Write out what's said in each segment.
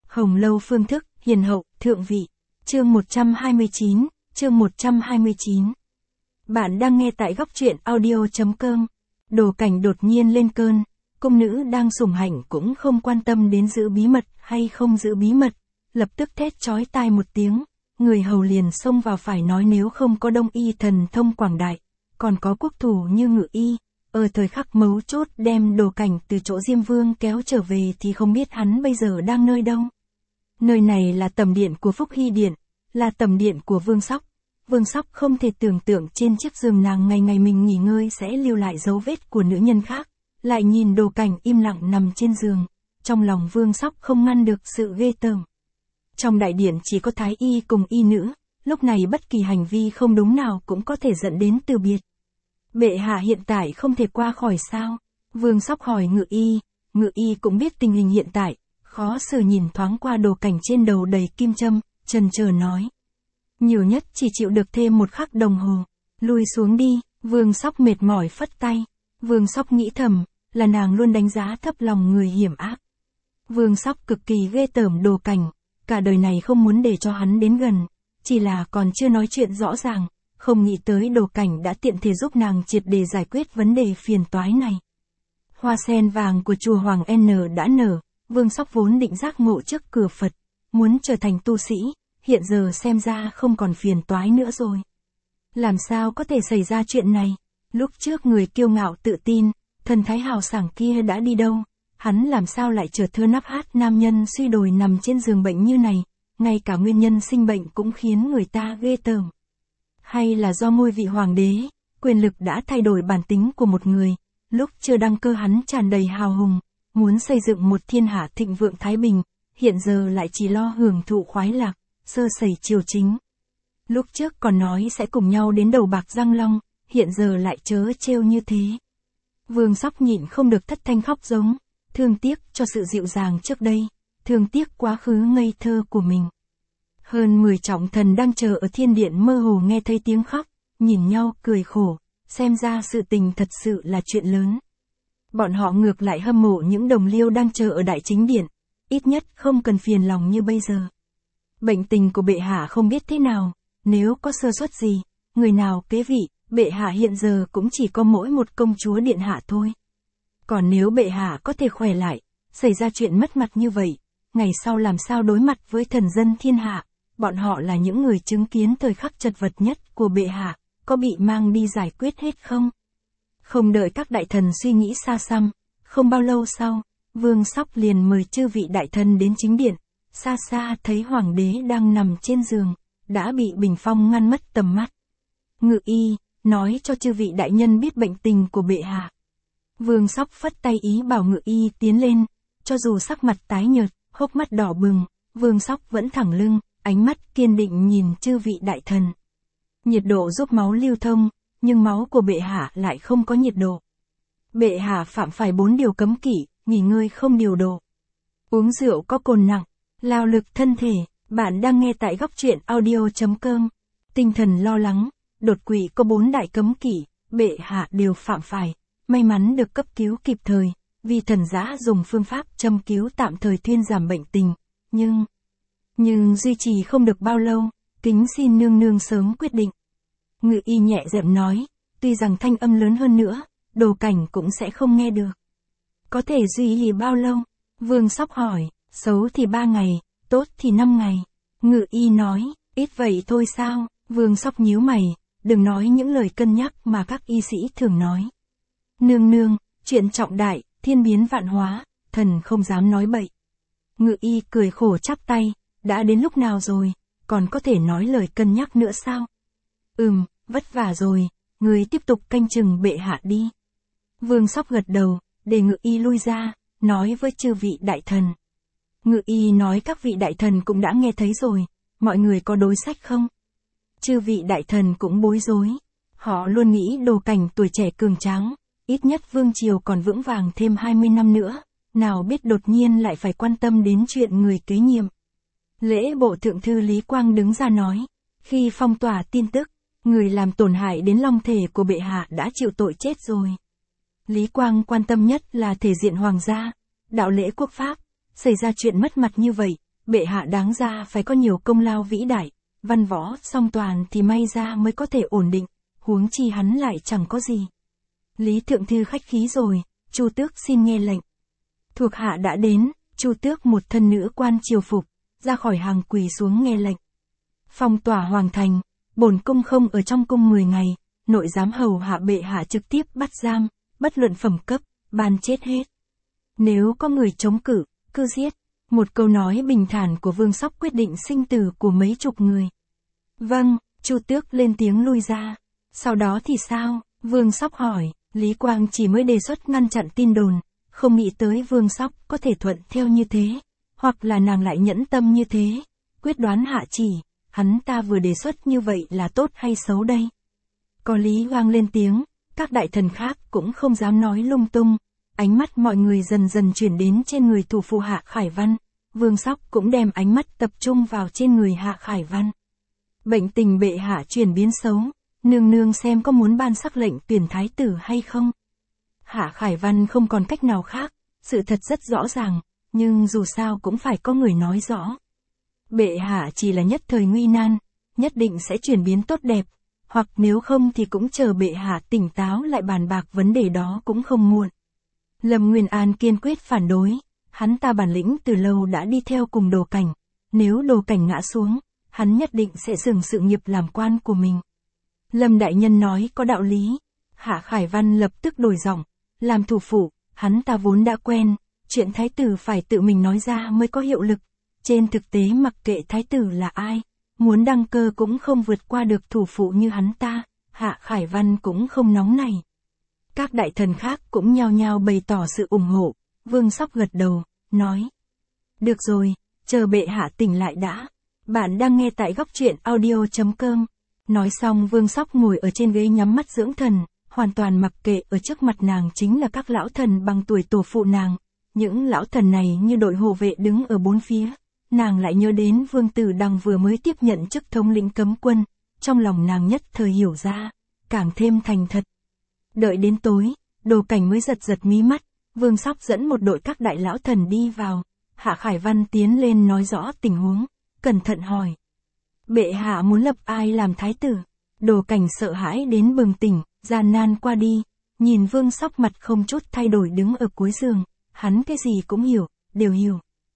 Hồng Lâu phương thức, hiền hậu, thượng vị. Chương 129, chương 129. Bạn đang nghe tại góc truyện audio.com. Đồ Cảnh đột nhiên lên cơn, cung nữ đang sủng hạnh cũng không quan tâm đến giữ bí mật hay không giữ bí mật, lập tức thét chói tai một tiếng, người hầu liền xông vào phải nói nếu không có Đông Y thần thông quảng đại, còn có quốc thủ như Ngự Y, ở thời khắc mấu chốt đem Đồ Cảnh từ chỗ Diêm Vương kéo trở về thì không biết hắn bây giờ đang nơi đâu. Nơi này là tầm điện của Phúc Hy Điện, là tầm điện của Vương Sóc. Vương Sóc không thể tưởng tượng trên chiếc giường nàng ngày ngày mình nghỉ ngơi sẽ lưu lại dấu vết của nữ nhân khác, lại nhìn Đồ Cảnh im lặng nằm trên giường, trong lòng Vương Sóc không ngăn được sự ghê tởm. Trong đại điện chỉ có thái y cùng y nữ, lúc này bất kỳ hành vi không đúng nào cũng có thể dẫn đến từ biệt. Bệ hạ hiện tại không thể qua khỏi sao? Vương Sóc hỏi Ngự Y cũng biết tình hình hiện tại, khó xử nhìn thoáng qua Đồ Cảnh trên đầu đầy kim châm, chần chờ nói. Nhiều nhất chỉ chịu được thêm 1 khắc đồng hồ, lui xuống đi, Vương Sóc mệt mỏi phất tay. Vương Sóc nghĩ thầm, là nàng luôn đánh giá thấp lòng người hiểm ác. Vương Sóc cực kỳ ghê tởm Đồ Cảnh, cả đời này không muốn để cho hắn đến gần, chỉ là còn chưa nói chuyện rõ ràng, không nghĩ tới Đồ Cảnh đã tiện thể giúp nàng triệt để giải quyết vấn đề phiền toái này. Hoa sen vàng của chùa Hoàng N đã nở, Vương Sóc vốn định giác ngộ trước cửa Phật, muốn trở thành tu sĩ, hiện giờ xem ra không còn phiền toái nữa rồi. Làm sao có thể xảy ra chuyện này? Lúc trước người kiêu ngạo tự tin, thần thái hào sảng kia đã đi đâu? Hắn làm sao lại trở thơ nắp hát nam nhân suy đồi nằm trên giường bệnh như này, ngay cả nguyên nhân sinh bệnh cũng khiến người ta ghê tởm. Hay là do ngôi vị hoàng đế, quyền lực đã thay đổi bản tính của một người, lúc chưa đăng cơ hắn tràn đầy hào hùng, muốn xây dựng một thiên hạ thịnh vượng thái bình, hiện giờ lại chỉ lo hưởng thụ khoái lạc, sơ sẩy triều chính. Lúc trước còn nói sẽ cùng nhau đến đầu bạc răng long, hiện giờ lại trớ trêu như thế. Vương Sóc nhịn không được thất thanh khóc giống, thương tiếc cho sự dịu dàng trước đây, thương tiếc quá khứ ngây thơ của mình. Hơn 10 trọng thần đang chờ ở thiên điện mơ hồ nghe thấy tiếng khóc, nhìn nhau cười khổ, xem ra sự tình thật sự là chuyện lớn. Bọn họ ngược lại hâm mộ những đồng liêu đang chờ ở đại chính điện, ít nhất không cần phiền lòng như bây giờ. Bệnh tình của bệ hạ không biết thế nào, nếu có sơ suất gì, người nào kế vị, bệ hạ hiện giờ cũng chỉ có mỗi một công chúa điện hạ thôi. Còn nếu bệ hạ có thể khỏe lại, xảy ra chuyện mất mặt như vậy, ngày sau làm sao đối mặt với thần dân thiên hạ, bọn họ là những người chứng kiến thời khắc chật vật nhất của bệ hạ, có bị mang đi giải quyết hết không? Không đợi các đại thần suy nghĩ xa xăm, không bao lâu sau, Vương Sóc liền mời chư vị đại thần đến chính điện, xa xa thấy hoàng đế đang nằm trên giường, đã bị bình phong ngăn mất tầm mắt. Ngự Y, nói cho chư vị đại nhân biết bệnh tình của bệ hạ. Vương Sóc phất tay ý bảo Ngự Y tiến lên, cho dù sắc mặt tái nhợt, hốc mắt đỏ bừng, Vương Sóc vẫn thẳng lưng, ánh mắt kiên định nhìn chư vị đại thần. Nhiệt độ giúp máu lưu thông, nhưng máu của bệ hạ lại không có nhiệt độ. Bệ hạ phạm phải 4 điều cấm kỵ, nghỉ ngơi không điều độ, uống rượu có cồn nặng, lao lực thân thể. Bạn đang nghe tại góc truyện audio.com. Tinh thần lo lắng, đột quỵ có 4 đại cấm kỵ, bệ hạ đều phạm phải, may mắn được cấp cứu kịp thời, vì thần giã dùng phương pháp châm cứu tạm thời thuyên giảm bệnh tình, nhưng duy trì không được bao lâu, kính xin nương nương sớm quyết định. Ngự Y nhẹ giọng nói, tuy rằng thanh âm lớn hơn nữa, Đồ Cảnh cũng sẽ không nghe được. Có thể duy trì bao lâu? Vương Sóc hỏi, xấu thì 3 ngày, tốt thì 5 ngày. Ngự Y nói, ít vậy thôi sao? Vương Sóc nhíu mày, đừng nói những lời cân nhắc mà các y sĩ thường nói. Nương nương, chuyện trọng đại, thiên biến vạn hóa, thần không dám nói bậy. Ngự Y cười khổ chắp tay, đã đến lúc nào rồi, còn có thể nói lời cân nhắc nữa sao? Vất vả rồi, người tiếp tục canh chừng bệ hạ đi. Vương Sóc gật đầu, để Ngự Y lui ra, nói với chư vị đại thần. Ngự Y nói các vị đại thần cũng đã nghe thấy rồi, mọi người có đối sách không? Chư vị đại thần cũng bối rối, họ luôn nghĩ Đồ Cảnh tuổi trẻ cường tráng, ít nhất vương triều còn vững vàng thêm 20 năm nữa, nào biết đột nhiên lại phải quan tâm đến chuyện người kế nhiệm. Lễ bộ thượng thư Lý Quang đứng ra nói, khi phong tỏa tin tức, người làm tổn hại đến long thể của bệ hạ đã chịu tội chết rồi. Lý Quang quan tâm nhất là thể diện hoàng gia, đạo lễ quốc pháp, xảy ra chuyện mất mặt như vậy, bệ hạ đáng ra phải có nhiều công lao vĩ đại, văn võ song toàn thì may ra mới có thể ổn định, huống chi hắn lại chẳng có gì. Lý thượng thư khách khí rồi, Chu tước xin nghe lệnh. Thuộc hạ đã đến, Chu tước một thân nữ quan triều phục, ra khỏi hàng quỳ xuống nghe lệnh. Phong tỏa hoàng thành, bổn cung không ở trong cung 10 ngày, nội giám hầu hạ bệ hạ trực tiếp bắt giam, bất luận phẩm cấp, ban chết hết. Nếu có người chống cự, cứ giết. Một câu nói bình thản của Vương Sóc quyết định sinh tử của mấy chục người. Vâng, Chu tước lên tiếng lui ra. Sau đó thì sao? Vương Sóc hỏi. Lý Quang chỉ mới đề xuất ngăn chặn tin đồn, không nghĩ tới Vương Sóc có thể thuận theo như thế, hoặc là nàng lại nhẫn tâm như thế. Quyết đoán hạ chỉ, hắn ta vừa đề xuất như vậy là tốt hay xấu đây? Có Lý Quang lên tiếng, các đại thần khác cũng không dám nói lung tung. Ánh mắt mọi người dần dần chuyển đến trên người thủ phụ Hạ Khải Văn. Vương Sóc cũng đem ánh mắt tập trung vào trên người Hạ Khải Văn. Bệnh tình bệ hạ chuyển biến xấu, nương nương xem có muốn ban sắc lệnh tuyển thái tử hay không? Hạ Khải Văn không còn cách nào khác, sự thật rất rõ ràng, nhưng dù sao cũng phải có người nói rõ. Bệ hạ chỉ là nhất thời nguy nan, nhất định sẽ chuyển biến tốt đẹp, hoặc nếu không thì cũng chờ bệ hạ tỉnh táo lại bàn bạc vấn đề đó cũng không muộn. Lâm Nguyên An kiên quyết phản đối, hắn ta bản lĩnh từ lâu đã đi theo cùng Đồ Cảnh, nếu Đồ Cảnh ngã xuống, hắn nhất định sẽ dừng sự nghiệp làm quan của mình. Lâm đại nhân nói có đạo lý, Hạ Khải Văn lập tức đổi giọng, làm thủ phụ, hắn ta vốn đã quen, chuyện thái tử phải tự mình nói ra mới có hiệu lực, trên thực tế mặc kệ thái tử là ai, muốn đăng cơ cũng không vượt qua được thủ phụ như hắn ta, Hạ Khải Văn cũng không nóng này. Các đại thần khác cũng nhao nhao bày tỏ sự ủng hộ, Vương Sóc gật đầu, nói. Được rồi, chờ bệ hạ tỉnh lại đã. Bạn đang nghe tại góc truyện audio.com. Nói xong Vương Sóc ngồi ở trên ghế nhắm mắt dưỡng thần, hoàn toàn mặc kệ ở trước mặt nàng chính là các lão thần bằng tuổi tổ phụ nàng. Những lão thần này như đội hộ vệ đứng ở bốn phía. Nàng lại nhớ đến Vương Tử Đằng vừa mới tiếp nhận chức thống lĩnh cấm quân, trong lòng nàng nhất thời hiểu ra, càng thêm thành thật. Đợi đến tối, Đồ Cảnh mới giật giật mí mắt, Vương Sóc dẫn một đội các đại lão thần đi vào, Hạ Khải Văn tiến lên nói rõ tình huống, cẩn thận hỏi. Bệ hạ muốn lập ai làm thái tử? Đồ Cảnh sợ hãi đến bừng tỉnh, gian nan qua đi, nhìn Vương Sóc mặt không chút thay đổi đứng ở cuối giường, hắn cái gì cũng hiểu, đều hiểu.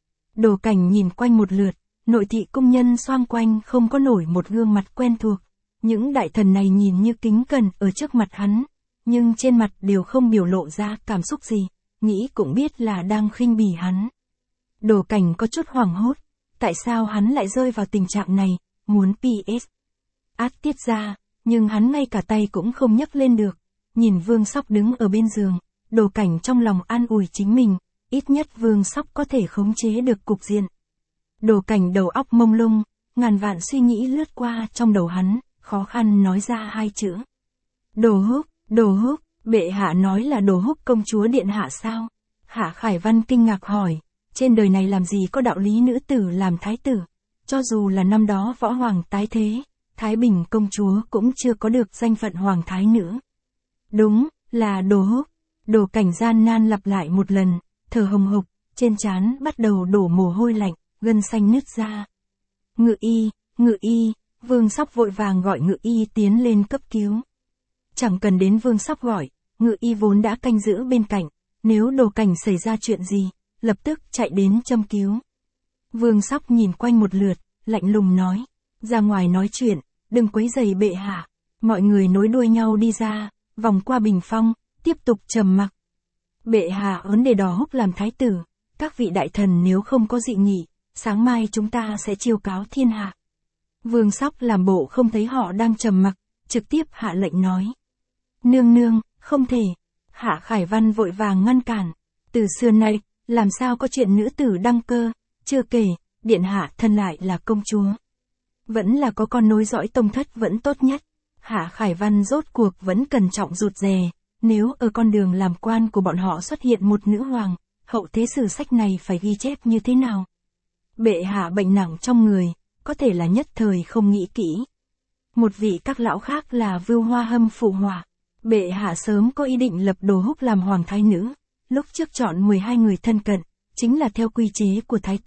Đồ Cảnh nhìn quanh một lượt, nội thị cung nhân xoang quanh không có nổi một gương mặt quen thuộc, những đại thần này nhìn như kính cẩn ở trước mặt hắn, nhưng trên mặt đều không biểu lộ ra cảm xúc gì, nghĩ cũng biết là đang khinh bỉ hắn. Đồ Cảnh có chút hoảng hốt, tại sao hắn lại rơi vào tình trạng này, muốn PS. Tiết ra, nhưng hắn ngay cả tay cũng không nhấc lên được, nhìn Vương Sóc đứng ở bên giường, Đồ Cảnh trong lòng an ủi chính mình, ít nhất Vương Sóc có thể khống chế được cục diện. Đồ Cảnh đầu óc mông lung, ngàn vạn suy nghĩ lướt qua trong đầu hắn, khó khăn nói ra hai chữ. Đồ Húc, bệ hạ nói là Đồ Húc công chúa điện hạ sao? Hạ Khải Văn kinh ngạc hỏi, trên đời này làm gì có đạo lý nữ tử làm thái tử, cho dù là năm đó võ hoàng tái thế, Thái Bình công chúa cũng chưa có được danh phận hoàng thái nữ. Đúng, là Đồ Húc. Đồ Cảnh gian nan lặp lại một lần, thở hồng hộc, trên trán bắt đầu đổ mồ hôi lạnh, gân xanh nứt ra. Ngự y, Vương Sóc vội vàng gọi ngự y tiến lên cấp cứu. Chẳng cần đến Vương Sóc gọi, ngự y vốn đã canh giữ bên cạnh, nếu Đồ Cảnh xảy ra chuyện gì, lập tức chạy đến châm cứu. Vương Sóc nhìn quanh một lượt, lạnh lùng nói, ra ngoài nói chuyện, đừng quấy rầy bệ hạ. Mọi người nối đuôi nhau đi ra, vòng qua bình phong, tiếp tục trầm mặc. Bệ hạ ấn đề Đỏ Húc làm thái tử, các vị đại thần nếu không có dị nghị, sáng mai chúng ta sẽ chiêu cáo thiên hạ. Vương Sóc làm bộ không thấy họ đang trầm mặc, trực tiếp hạ lệnh nói. Nương, không thể. Hạ Khải Văn vội vàng ngăn cản. Từ xưa nay, làm sao có chuyện nữ tử đăng cơ, chưa kể, điện hạ thân lại là công chúa. Vẫn là có con nối dõi tông thất vẫn tốt nhất. Hạ Khải Văn rốt cuộc vẫn cẩn trọng rụt rè, nếu ở con đường làm quan của bọn họ xuất hiện một nữ hoàng, hậu thế sử sách này phải ghi chép như thế nào? Bệ hạ bệnh nặng trong người, có thể là nhất thời không nghĩ kỹ. Một vị các lão khác là Vưu Hoa Hâm phụ họa. Bệ hạ sớm có ý định lập Đồ Húc làm hoàng thái nữ, lúc trước chọn 12 người thân cận, chính là theo quy chế của thái tử,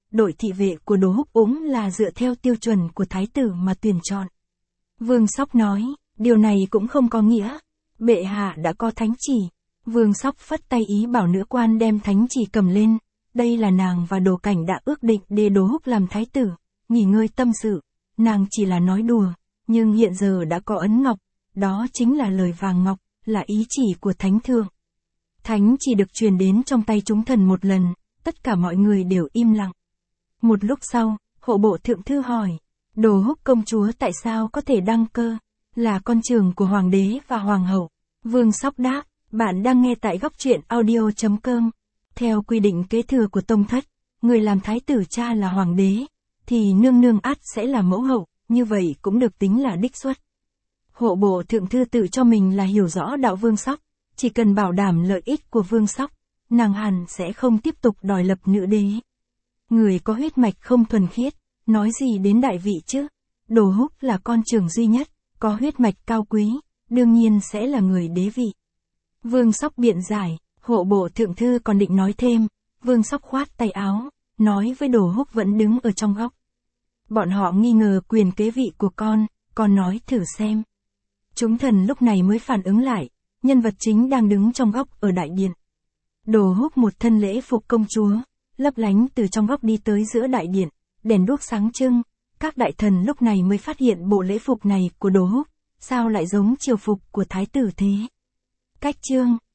đội thị vệ của Đồ Húc cũng là dựa theo tiêu chuẩn của thái tử mà tuyển chọn. Vương Sóc nói, điều này cũng không có nghĩa. Bệ hạ đã có thánh chỉ. Vương Sóc phất tay ý bảo nữ quan đem thánh chỉ cầm lên. Đây là nàng và Đồ Cảnh đã ước định để Đồ Húc làm thái tử, nghỉ ngơi tâm sự. Nàng chỉ là nói đùa, nhưng hiện giờ đã có ấn ngọc, đó chính là lời vàng ngọc, là ý chỉ của thánh thượng. Thánh chỉ được truyền đến trong tay chúng thần một lần, tất cả mọi người đều im lặng. Một lúc sau, hộ bộ thượng thư hỏi, Đồ Húc công chúa tại sao có thể đăng cơ, là con trưởng của hoàng đế và hoàng hậu. Vương Sóc đáp, bạn đang nghe tại góc truyện audio.com. Theo quy định kế thừa của tông thất, người làm thái tử cha là hoàng đế, thì nương nương ắt sẽ là mẫu hậu, như vậy cũng được tính là đích xuất. Hộ bộ thượng thư tự cho mình là hiểu rõ đạo Vương Sóc, chỉ cần bảo đảm lợi ích của Vương Sóc, nàng hẳn sẽ không tiếp tục đòi lập nữ đế. Người có huyết mạch không thuần khiết, nói gì đến đại vị chứ? Đồ Húc là con trưởng duy nhất, có huyết mạch cao quý, đương nhiên sẽ là người đế vị. Vương Sóc biện giải, hộ bộ thượng thư còn định nói thêm, Vương Sóc khoát tay áo, nói với Đồ Húc vẫn đứng ở trong góc. Bọn họ nghi ngờ quyền kế vị của con nói thử xem. Chúng thần lúc này mới phản ứng lại, nhân vật chính đang đứng trong góc ở đại điện. Đồ Húc một thân lễ phục công chúa, lấp lánh từ trong góc đi tới giữa đại điện, đèn đuốc sáng trưng, các đại thần lúc này mới phát hiện bộ lễ phục này của Đồ Húc, sao lại giống triều phục của thái tử thế. Cách chương